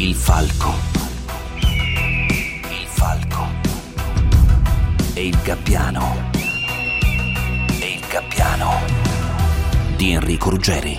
Il falco. Il falco. E il gabbiano. E il gabbiano di Enrico Ruggeri.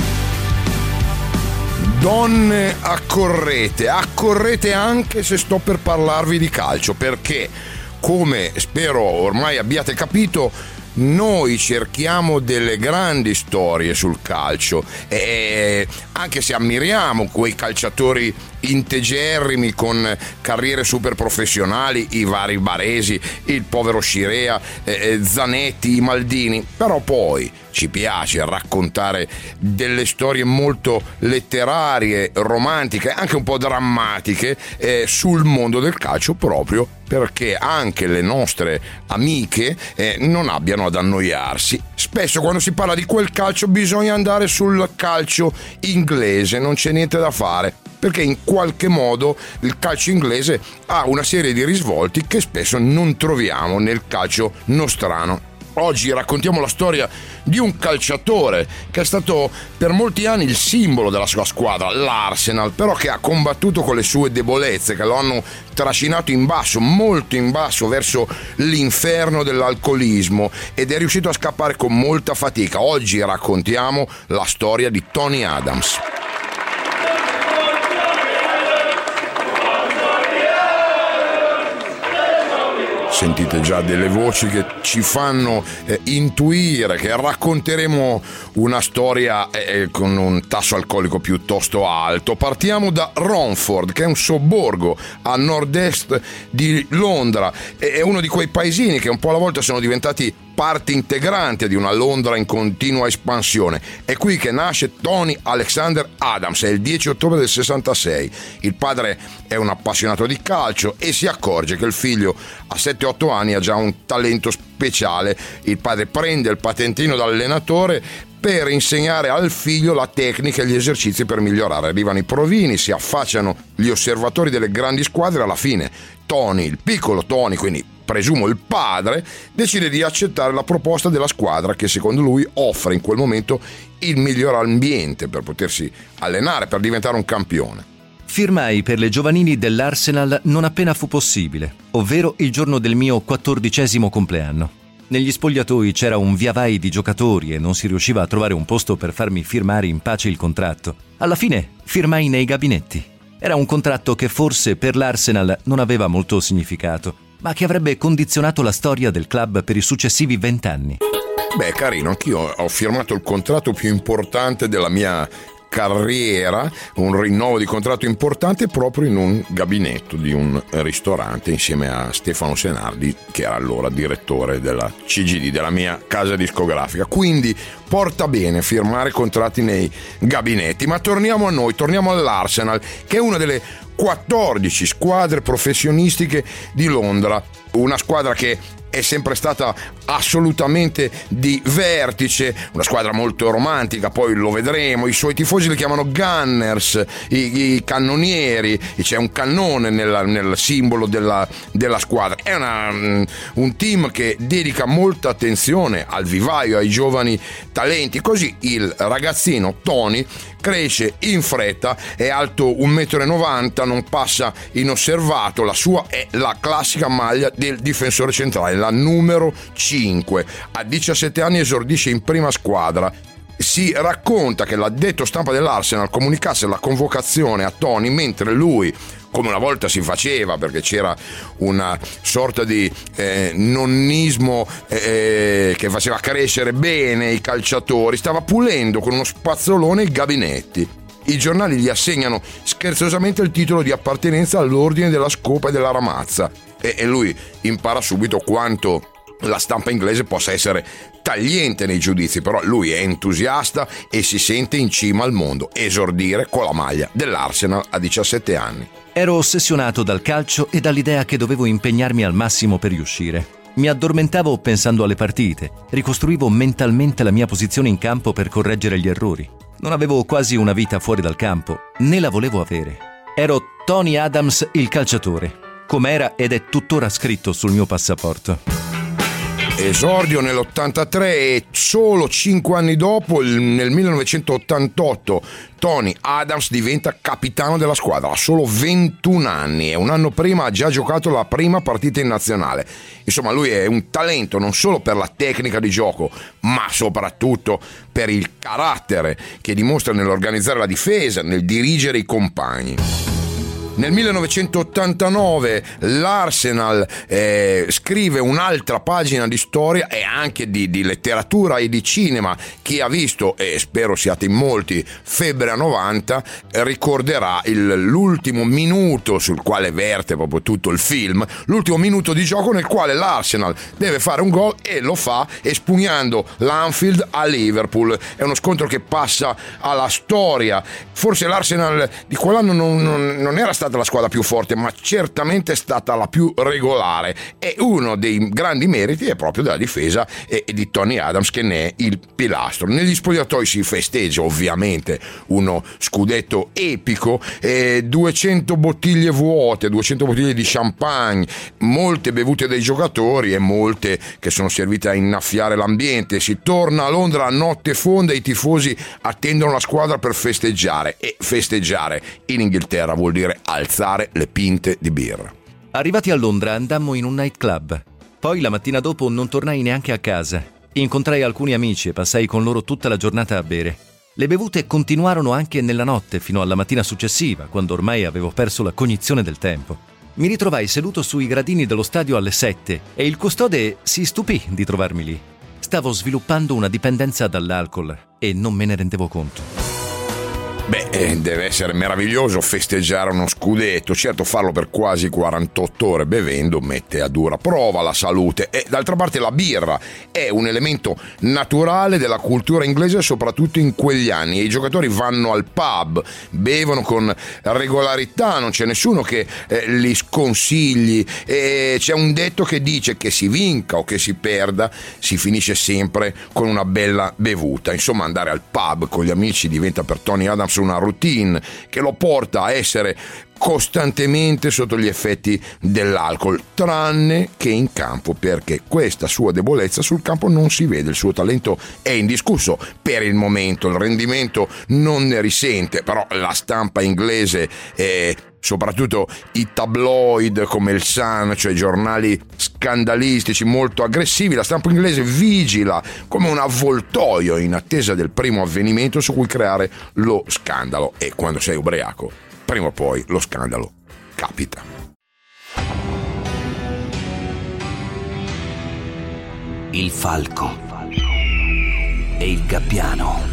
Donne, accorrete anche se sto per parlarvi di calcio, perché, come spero ormai abbiate capito, noi cerchiamo delle grandi storie sul calcio, e anche se ammiriamo quei calciatori integerrimi con carriere super professionali, i vari Baresi, il povero Scirea, Zanetti, i Maldini, però poi ci piace raccontare delle storie molto letterarie, romantiche, anche un po' drammatiche sul mondo del calcio, proprio perché anche le nostre amiche non abbiano ad annoiarsi. Spesso quando si parla di quel calcio bisogna andare sul calcio inglese, non c'è niente da fare, perché in qualche modo il calcio inglese ha una serie di risvolti che spesso non troviamo nel calcio nostrano. Oggi raccontiamo la storia di un calciatore che è stato per molti anni il simbolo della sua squadra, l'Arsenal, però che ha combattuto con le sue debolezze che lo hanno trascinato in basso, molto in basso, verso l'inferno dell'alcolismo, ed è riuscito a scappare con molta fatica. Oggi raccontiamo la storia di Tony Adams. Sentite già delle voci che ci fanno intuire che racconteremo una storia con un tasso alcolico piuttosto alto. Partiamo da Romford, che è un sobborgo a nord-est di Londra. È uno di quei paesini che un po' alla volta sono diventati parte integrante di una Londra in continua espansione. È qui che nasce Tony Alexander Adams, è il 10 ottobre del 66. Il padre è un appassionato di calcio e si accorge che il figlio a 7-8 anni ha già un talento speciale. Il padre prende il patentino da allenatore per insegnare al figlio la tecnica e gli esercizi per migliorare. Arrivano i provini, si affacciano gli osservatori delle grandi squadre. Alla fine Tony, il piccolo Tony, quindi presumo il padre, decide di accettare la proposta della squadra, che secondo lui offre in quel momento il miglior ambiente per potersi allenare, per diventare un campione. Firmai per le giovanili dell'Arsenal non appena fu possibile, ovvero il giorno del mio 14° compleanno. Negli spogliatoi c'era un via vai di giocatori e non si riusciva a trovare un posto per farmi firmare in pace il contratto. Alla fine firmai nei gabinetti. Era un contratto che forse per l'Arsenal non aveva molto significato, ma che avrebbe condizionato la storia del club per i successivi 20 anni. Beh, carino, anch'io ho firmato il contratto più importante della mia carriera, un rinnovo di contratto importante proprio in un gabinetto di un ristorante insieme a Stefano Senardi, che era allora direttore della CGD, della mia casa discografica. Quindi porta bene firmare contratti nei gabinetti. Ma torniamo a noi, torniamo all'Arsenal, che è una delle 14 squadre professionistiche di Londra, una squadra che è sempre stata assolutamente di vertice, una squadra molto romantica, poi lo vedremo. I suoi tifosi li chiamano Gunners, i cannonieri, c'è un cannone nel simbolo della squadra. È un team che dedica molta attenzione al vivaio, ai giovani talenti. Così il ragazzino Tony cresce in fretta, è alto 1,90 m, non passa inosservato. La sua è la classica maglia del difensore centrale, la numero 5. A 17 anni esordisce in prima squadra. Si racconta che l'addetto stampa dell'Arsenal comunicasse la convocazione a Tony mentre lui, come una volta si faceva, perché c'era una sorta di nonnismo che faceva crescere bene i calciatori, stava pulendo con uno spazzolone i gabinetti. I giornali gli assegnano scherzosamente il titolo di appartenenza all'ordine della scopa e della ramazza, e lui impara subito quanto la stampa inglese possa essere tagliente nei giudizi, però lui è entusiasta e si sente in cima al mondo. Esordire con la maglia dell'Arsenal a 17 anni. Ero ossessionato dal calcio e dall'idea che dovevo impegnarmi al massimo per riuscire. Mi addormentavo pensando alle partite, ricostruivo mentalmente la mia posizione in campo per correggere gli errori. Non avevo quasi una vita fuori dal campo, né la volevo avere. Ero Tony Adams il calciatore, come era ed è tuttora scritto sul mio passaporto. Esordio nell'83 e solo 5 anni dopo, nel 1988, Tony Adams diventa capitano della squadra. Ha solo 21 anni e un anno prima ha già giocato la prima partita in nazionale. Insomma, lui è un talento non solo per la tecnica di gioco, ma soprattutto per il carattere che dimostra nell'organizzare la difesa, nel dirigere i compagni. Nel 1989 l'Arsenal scrive un'altra pagina di storia e anche di letteratura e di cinema. Chi ha visto, e spero siate in molti, Febbre a 90, ricorderà l'ultimo minuto sul quale verte proprio tutto il film, l'ultimo minuto di gioco nel quale l'Arsenal deve fare un gol e lo fa espugnando l'Anfield a Liverpool. È uno scontro che passa alla storia. Forse l'Arsenal di quell'anno non era stata la squadra più forte, ma certamente è stata la più regolare, e uno dei grandi meriti è proprio della difesa e di Tony Adams, che ne è il pilastro. Negli spogliatoi si festeggia ovviamente uno scudetto epico, 200 bottiglie vuote, 200 bottiglie di champagne, molte bevute dai giocatori e molte che sono servite a innaffiare l'ambiente. Si torna a Londra a notte fonda e i tifosi attendono la squadra per festeggiare, e festeggiare in Inghilterra vuol dire alzare le pinte di birra. Arrivati a Londra andammo in un nightclub. Poi la mattina dopo non tornai neanche a casa. Incontrai alcuni amici e passai con loro tutta la giornata a bere. Le bevute continuarono anche nella notte fino alla mattina successiva, quando ormai avevo perso la cognizione del tempo. Mi ritrovai seduto sui gradini dello stadio alle 7 e il custode si stupì di trovarmi lì. Stavo sviluppando una dipendenza dall'alcol e non me ne rendevo conto. Deve essere meraviglioso festeggiare uno scudetto. Certo, farlo per quasi 48 ore bevendo mette a dura prova la salute, e d'altra parte la birra è un elemento naturale della cultura inglese, soprattutto in quegli anni. I giocatori vanno al pub, bevono con regolarità, non c'è nessuno che li sconsigli, e c'è un detto che dice che si vinca o che si perda, si finisce sempre con una bella bevuta. Insomma, andare al pub con gli amici diventa per Tony Adams una routine che lo porta a essere costantemente sotto gli effetti dell'alcol, tranne che in campo, perché questa sua debolezza sul campo non si vede. Il suo talento è indiscusso per il momento, il rendimento non ne risente, però la stampa inglese soprattutto i tabloid come il Sun, cioè giornali scandalistici molto aggressivi, la stampa inglese vigila come un avvoltoio in attesa del primo avvenimento su cui creare lo scandalo, e quando sei ubriaco prima o poi lo scandalo capita. Il falco e il gabbiano.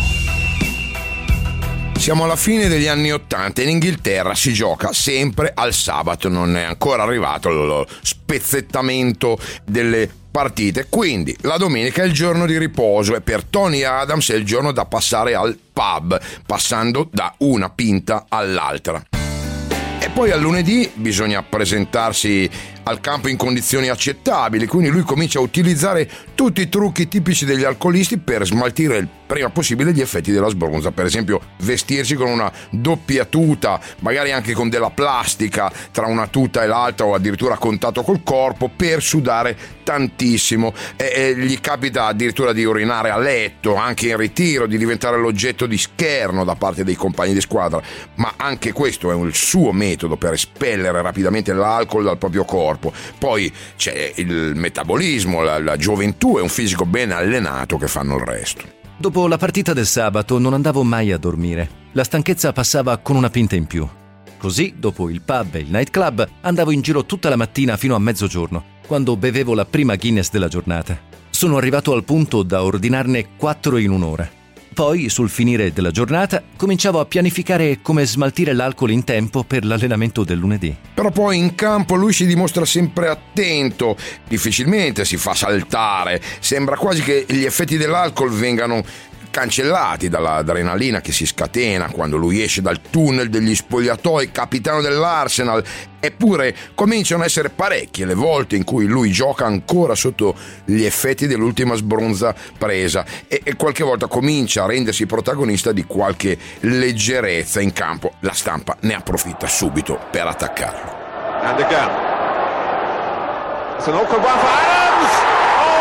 Siamo alla fine degli anni '80 e in Inghilterra si gioca sempre al sabato, non è ancora arrivato lo spezzettamento delle partite, quindi la domenica è il giorno di riposo e per Tony Adams è il giorno da passare al pub, passando da una pinta all'altra. E poi al lunedì bisogna presentarsi al campo in condizioni accettabili, quindi lui comincia a utilizzare tutti i trucchi tipici degli alcolisti per smaltire il prima possibile gli effetti della sbronza. Per esempio, vestirsi con una doppia tuta, magari anche con della plastica tra una tuta e l'altra, o addirittura a contatto col corpo, per sudare tantissimo. E gli capita addirittura di urinare a letto, anche in ritiro, di diventare l'oggetto di scherno da parte dei compagni di squadra, ma anche questo è il suo metodo per espellere rapidamente l'alcol dal proprio corpo. Poi c'è il metabolismo, la gioventù e un fisico ben allenato che fanno il resto. Dopo la partita del sabato non andavo mai a dormire. La stanchezza passava con una pinta in più. Così, dopo il pub e il nightclub, andavo in giro tutta la mattina fino a mezzogiorno, quando bevevo la prima Guinness della giornata. Sono arrivato al punto da ordinarne 4 in un'ora. Poi, sul finire della giornata, cominciavo a pianificare come smaltire l'alcol in tempo per l'allenamento del lunedì. Però poi in campo lui si dimostra sempre attento, difficilmente si fa saltare, sembra quasi che gli effetti dell'alcol vengano cancellati dall'adrenalina che si scatena quando lui esce dal tunnel degli spogliatoi, capitano dell'Arsenal. Eppure cominciano a essere parecchie le volte in cui lui gioca ancora sotto gli effetti dell'ultima sbronza presa e qualche volta comincia a rendersi protagonista di qualche leggerezza in campo. La stampa ne approfitta subito per attaccarlo. And again. It's an awkward one for Adams! Oh!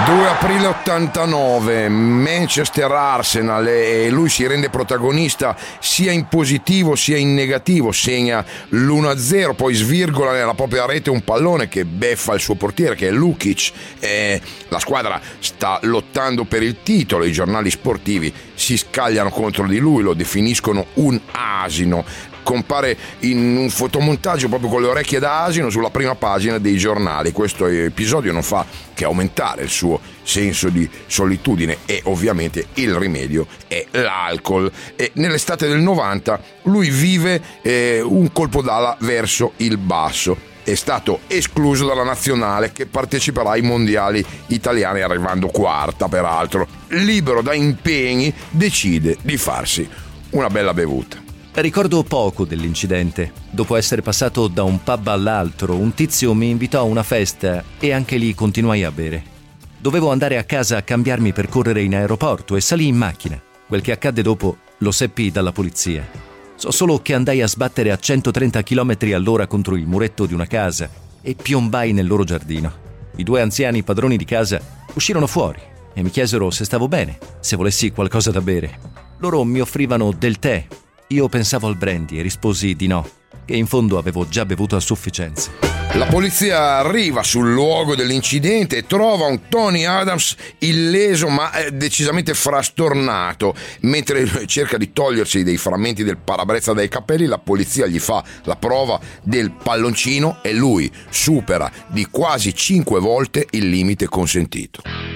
2 aprile 89, Manchester Arsenal, e lui si rende protagonista sia in positivo sia in negativo, segna l'1-0, poi svirgola nella propria rete un pallone che beffa il suo portiere, che è Lukic. La squadra sta lottando per il titolo, i giornali sportivi si scagliano contro di lui, lo definiscono un asino. Compare in un fotomontaggio proprio con le orecchie da asino sulla prima pagina dei giornali. Questo episodio non fa che aumentare il suo senso di solitudine, e ovviamente il rimedio è l'alcol. E nell'estate del 90 lui vive un colpo d'ala verso il basso. È stato escluso dalla nazionale, che parteciperà ai mondiali italiani, arrivando quarta peraltro. Libero da impegni, decide di farsi una bella bevuta. Ricordo poco dell'incidente. Dopo essere passato da un pub all'altro, un tizio mi invitò a una festa e anche lì continuai a bere. Dovevo andare a casa a cambiarmi per correre in aeroporto e salì in macchina. Quel che accadde dopo lo seppi dalla polizia. So solo che andai a sbattere a 130 km all'ora contro il muretto di una casa e piombai nel loro giardino. I 2 anziani padroni di casa uscirono fuori e mi chiesero se stavo bene, se volessi qualcosa da bere. Loro mi offrivano del tè. Io pensavo al brandy e risposi di no, che in fondo avevo già bevuto a sufficienza. La polizia arriva sul luogo dell'incidente e trova un Tony Adams illeso ma decisamente frastornato. Mentre cerca di togliersi dei frammenti del parabrezza dai capelli, la polizia gli fa la prova del palloncino e lui supera di quasi 5 volte il limite consentito.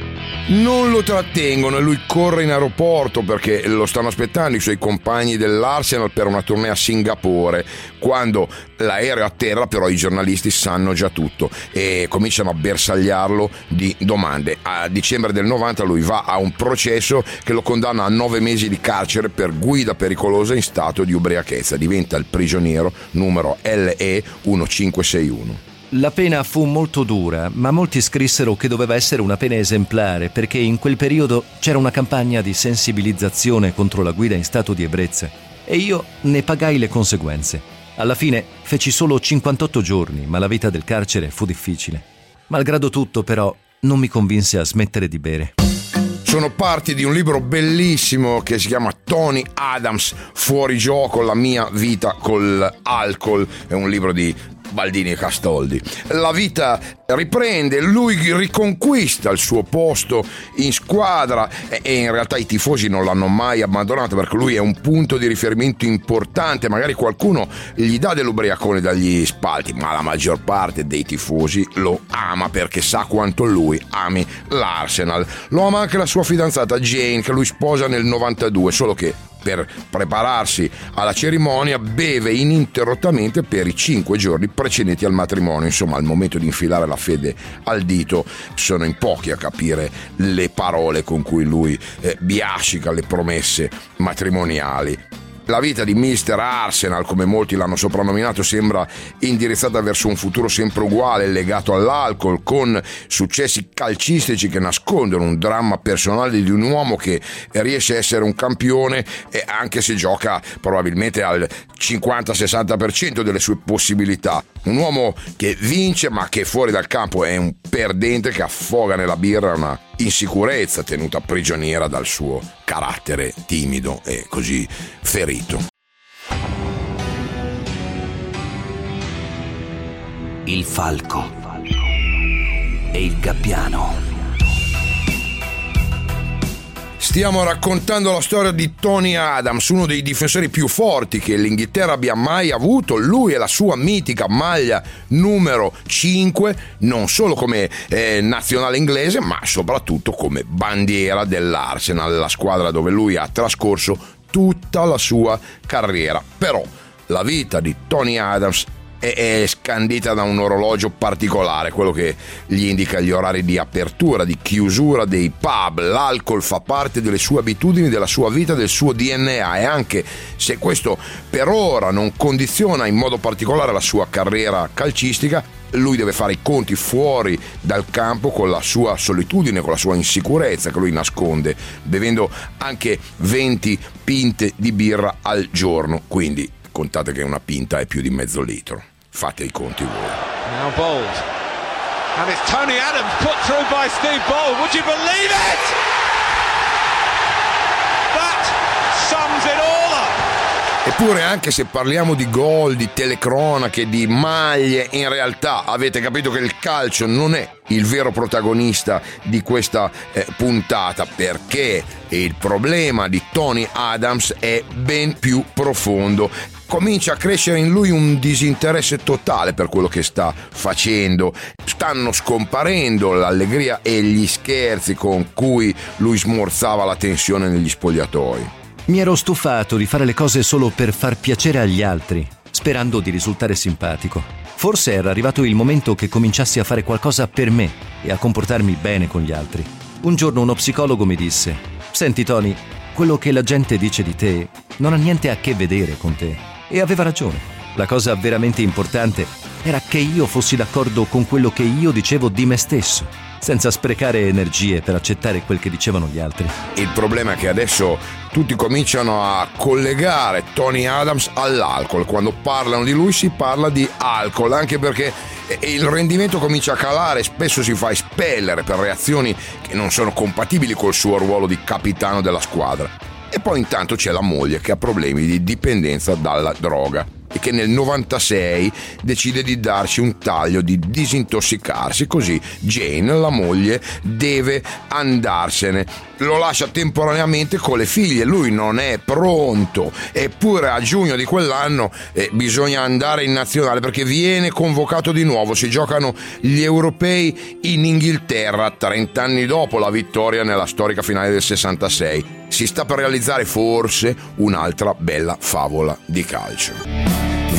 Non lo trattengono e lui corre in aeroporto perché lo stanno aspettando i suoi compagni dell'Arsenal per una tournée a Singapore. Quando l'aereo atterra, però, i giornalisti sanno già tutto e cominciano a bersagliarlo di domande. A dicembre del 90 lui va a un processo che lo condanna a 9 mesi di carcere per guida pericolosa in stato di ubriachezza. Diventa il prigioniero numero LE 1561. La pena fu molto dura, ma molti scrissero che doveva essere una pena esemplare perché in quel periodo c'era una campagna di sensibilizzazione contro la guida in stato di ebbrezza e io ne pagai le conseguenze. Alla fine feci solo 58 giorni, ma la vita del carcere fu difficile. Malgrado tutto, però, non mi convinse a smettere di bere. Sono parti di un libro bellissimo che si chiama Tony Adams, Fuori gioco, la mia vita con l'alcol. È un libro di Baldini e Castoldi. La vita riprende, lui riconquista il suo posto in squadra e in realtà i tifosi non l'hanno mai abbandonato perché lui è un punto di riferimento importante. Magari qualcuno gli dà dell'ubriacone dagli spalti, ma la maggior parte dei tifosi lo ama perché sa quanto lui ami l'Arsenal. Lo ama anche la sua fidanzata Jane, che lui sposa nel 92, solo che per prepararsi alla cerimonia beve ininterrottamente per i 5 giorni precedenti al matrimonio. Insomma, al momento di infilare la fede al dito sono in pochi a capire le parole con cui lui biascica le promesse matrimoniali. La vita di Mr. Arsenal, come molti l'hanno soprannominato, sembra indirizzata verso un futuro sempre uguale, legato all'alcol, con successi calcistici che nascondono un dramma personale di un uomo che riesce a essere un campione anche se gioca probabilmente al 50-60% delle sue possibilità. Un uomo che vince ma che fuori dal campo è un perdente che affoga nella birra una insicurezza tenuta prigioniera dal suo carattere timido e così ferito. Il falco e il gabbiano. Stiamo raccontando la storia di Tony Adams, uno dei difensori più forti che l'Inghilterra abbia mai avuto. Lui e la sua mitica maglia numero 5, non solo come nazionale inglese, ma soprattutto come bandiera dell'Arsenal, la squadra dove lui ha trascorso tutta la sua carriera. Però la vita di Tony Adams è scandita da un orologio particolare, quello che gli indica gli orari di apertura, di chiusura dei pub. L'alcol fa parte delle sue abitudini, della sua vita, del suo DNA, e anche se questo per ora non condiziona in modo particolare la sua carriera calcistica, lui deve fare i conti fuori dal campo con la sua solitudine, con la sua insicurezza che lui nasconde, bevendo anche 20 pinte di birra al giorno. Quindi contate che una pinta è più di mezzo litro. Fate i conti voi. Now Bold. And it's Tony Adams put through by Steve Bold. Would you believe it? That sums it all up. Eppure, anche se parliamo di gol, di telecronache, di maglie, in realtà avete capito che il calcio non è il vero protagonista di questa puntata, perché il problema di Tony Adams è ben più profondo. Comincia a crescere in lui un disinteresse totale per quello che sta facendo. Stanno scomparendo l'allegria e gli scherzi con cui lui smorzava la tensione negli spogliatoi. Mi ero stufato di fare le cose solo per far piacere agli altri, sperando di risultare simpatico. Forse era arrivato il momento che cominciassi a fare qualcosa per me e a comportarmi bene con gli altri. Un giorno uno psicologo mi disse: «Senti Tony, quello che la gente dice di te non ha niente a che vedere con te». E aveva ragione. La cosa veramente importante era che io fossi d'accordo con quello che io dicevo di me stesso, senza sprecare energie per accettare quel che dicevano gli altri. Il problema è che adesso tutti cominciano a collegare Tony Adams all'alcol. Quando parlano di lui si parla di alcol, anche perché il rendimento comincia a calare, spesso si fa espellere per reazioni che non sono compatibili col suo ruolo di capitano della squadra. E poi intanto c'è la moglie che ha problemi di dipendenza dalla droga e che nel 96 decide di darci un taglio, di disintossicarsi, così Jane, la moglie, deve andarsene. Lo lascia temporaneamente con le figlie, lui non è pronto, eppure a giugno di quell'anno bisogna andare in nazionale perché viene convocato di nuovo. Si giocano gli europei in Inghilterra 30 anni dopo la vittoria nella storica finale del 66. Si sta per realizzare forse un'altra bella favola di calcio.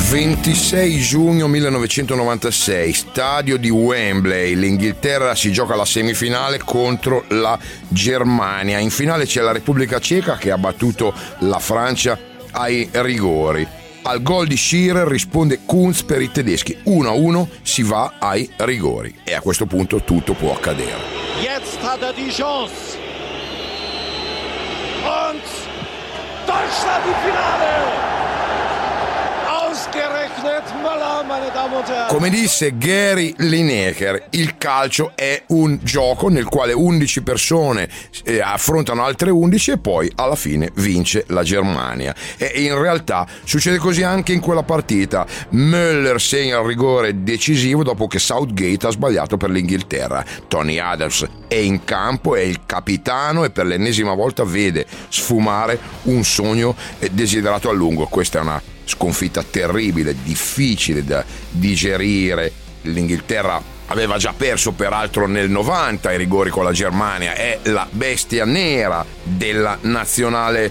26 giugno 1996, stadio di Wembley, l'Inghilterra si gioca la semifinale contro la Germania. In finale c'è la Repubblica Ceca che ha battuto la Francia ai rigori. Al gol di Shearer risponde Kunz per i tedeschi. 1-1, si va ai rigori e a questo punto tutto può accadere. Jetzt hat die Chance. Und Deutschland im Finale. Come disse Gary Lineker, il calcio è un gioco nel quale 11 persone affrontano altre 11 e poi alla fine vince la Germania. E in realtà succede così anche in quella partita. Müller segna il rigore decisivo dopo che Southgate ha sbagliato per l'Inghilterra. Tony Adams è in campo, è il capitano e per l'ennesima volta vede sfumare un sogno desiderato a lungo. Questa è una sconfitta terribile, difficile da digerire. L'Inghilterra aveva già perso peraltro nel 90 i rigori con la Germania, è la bestia nera della nazionale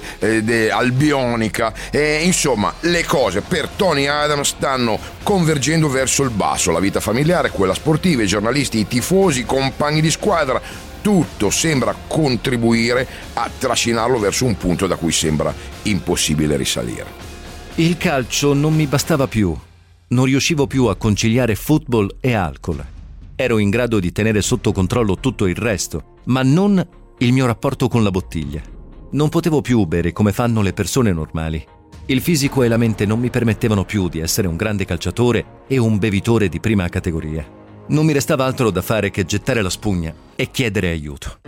albionica e insomma le cose per Tony Adams stanno convergendo verso il basso. La vita familiare, quella sportiva, i giornalisti, i tifosi, i compagni di squadra, tutto sembra contribuire a trascinarlo verso un punto da cui sembra impossibile risalire. Il calcio non mi bastava più. Non riuscivo più a conciliare football e alcol. Ero in grado di tenere sotto controllo tutto il resto, ma non il mio rapporto con la bottiglia. Non potevo più bere come fanno le persone normali. Il fisico e la mente non mi permettevano più di essere un grande calciatore e un bevitore di prima categoria. Non mi restava altro da fare che gettare la spugna e chiedere aiuto.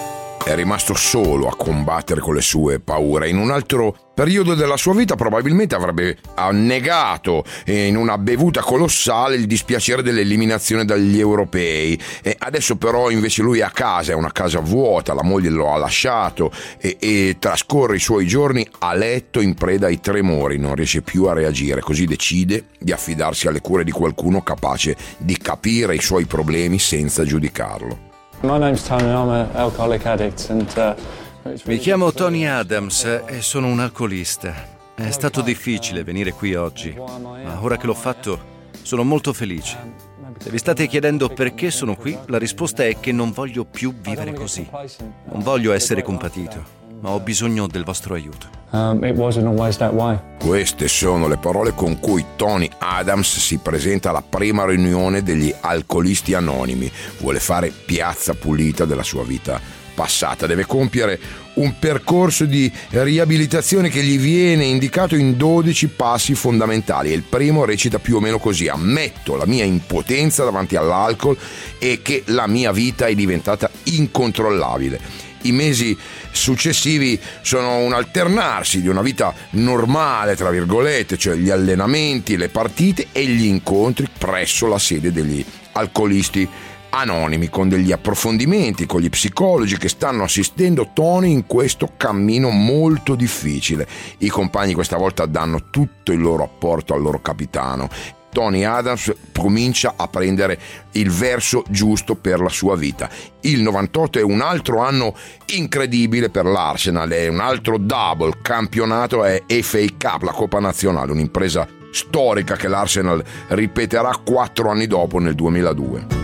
È rimasto solo a combattere con le sue paure. In un altro periodo della sua vita probabilmente avrebbe annegato in una bevuta colossale il dispiacere dell'eliminazione dagli europei. E adesso però invece lui è a casa, è una casa vuota, la moglie lo ha lasciato e trascorre i suoi giorni a letto in preda ai tremori, non riesce più a reagire, così decide di affidarsi alle cure di qualcuno capace di capire i suoi problemi senza giudicarlo. My name's Tony, I'm an alcoholic addict and Mi chiamo Tony Adams e sono un alcolista. È stato difficile venire qui oggi, ma ora che l'ho fatto sono molto felice. Se vi state chiedendo perché sono qui, la risposta è che non voglio più vivere così. Non voglio essere compatito, ma ho bisogno del vostro aiuto. It wasn't always that way. Queste sono le parole con cui Tony Adams si presenta alla prima riunione degli alcolisti anonimi. Vuole fare piazza pulita della sua vita passata, deve compiere un percorso di riabilitazione che gli viene indicato in 12 passi fondamentali, e il primo recita più o meno così: ammetto la mia impotenza davanti all'alcol e che la mia vita è diventata incontrollabile. I mesi successivi sono un alternarsi di una vita normale, tra virgolette, cioè gli allenamenti, le partite e gli incontri presso la sede degli alcolisti anonimi, con degli approfondimenti con gli psicologi che stanno assistendo Tony in questo cammino molto difficile. I compagni questa volta danno tutto il loro apporto al loro capitano. Tony Adams comincia a prendere il verso giusto per la sua vita. Il 98 è un altro anno incredibile per l'Arsenal, è un altro double campionato, è FA Cup, la Coppa Nazionale, un'impresa storica che l'Arsenal ripeterà 4 anni dopo, nel 2002.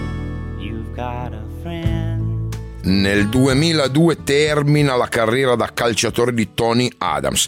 Nel 2002 termina la carriera da calciatore di Tony Adams,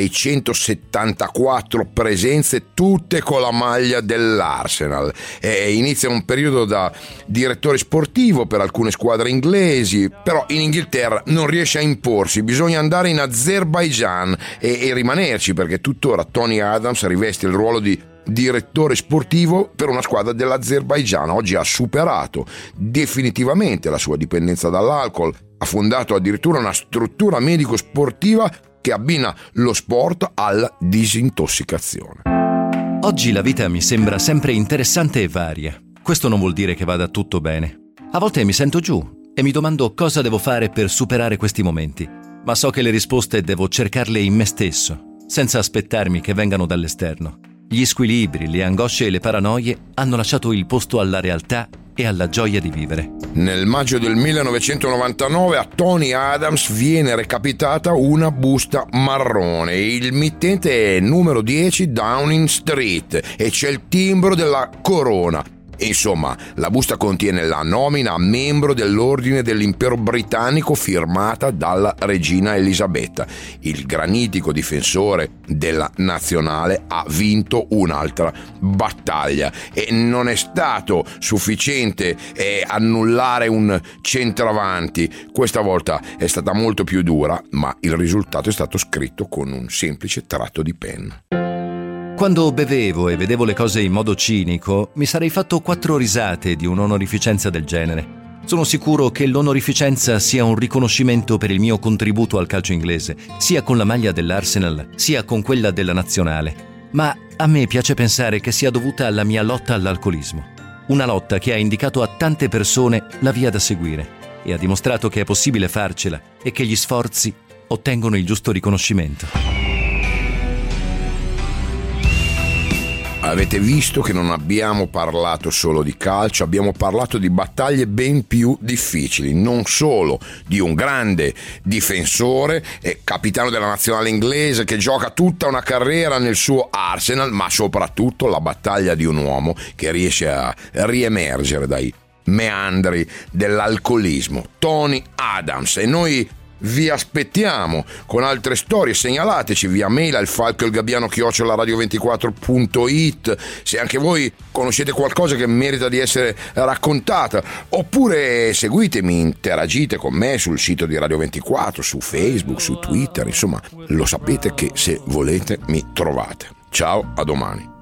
674 presenze, tutte con la maglia dell'Arsenal, e inizia un periodo da direttore sportivo per alcune squadre inglesi, però in Inghilterra non riesce a imporsi, bisogna andare in Azerbaijan e rimanerci, perché tuttora Tony Adams riveste il ruolo di direttore sportivo per una squadra dell'Azerbaigian. Oggi ha superato definitivamente la sua dipendenza dall'alcol, ha fondato addirittura una struttura medico-sportiva che abbina lo sport alla disintossicazione. Oggi la vita mi sembra sempre interessante e varia. Questo non vuol dire che vada tutto bene. A volte mi sento giù e mi domando cosa devo fare per superare questi momenti, ma so che le risposte devo cercarle in me stesso, senza aspettarmi che vengano dall'esterno. Gli squilibri, le angosce e le paranoie hanno lasciato il posto alla realtà e alla gioia di vivere. Nel maggio del 1999 a Tony Adams viene recapitata una busta marrone. Il mittente è numero 10 Downing Street e c'è il timbro della corona. Insomma, la busta contiene la nomina a membro dell'Ordine dell'Impero Britannico firmata dalla regina Elisabetta. Il granitico difensore della nazionale ha vinto un'altra battaglia e non è stato sufficiente annullare un centravanti. Questa volta è stata molto più dura, ma il risultato è stato scritto con un semplice tratto di penna. Quando bevevo e vedevo le cose in modo cinico, mi sarei fatto 4 risate di un'onorificenza del genere. Sono sicuro che l'onorificenza sia un riconoscimento per il mio contributo al calcio inglese, sia con la maglia dell'Arsenal, sia con quella della nazionale. Ma a me piace pensare che sia dovuta alla mia lotta all'alcolismo. Una lotta che ha indicato a tante persone la via da seguire e ha dimostrato che è possibile farcela e che gli sforzi ottengono il giusto riconoscimento. Avete visto che non abbiamo parlato solo di calcio, abbiamo parlato di battaglie ben più difficili, non solo di un grande difensore e capitano della nazionale inglese che gioca tutta una carriera nel suo Arsenal, ma soprattutto la battaglia di un uomo che riesce a riemergere dai meandri dell'alcolismo, Tony Adams. E noi vi aspettiamo con altre storie, segnalateci via mail al falcoilgabbiano@radio24.it se anche voi conoscete qualcosa che merita di essere raccontata, oppure seguitemi, interagite con me sul sito di Radio 24, su Facebook, su Twitter, insomma lo sapete che se volete mi trovate. Ciao, a domani.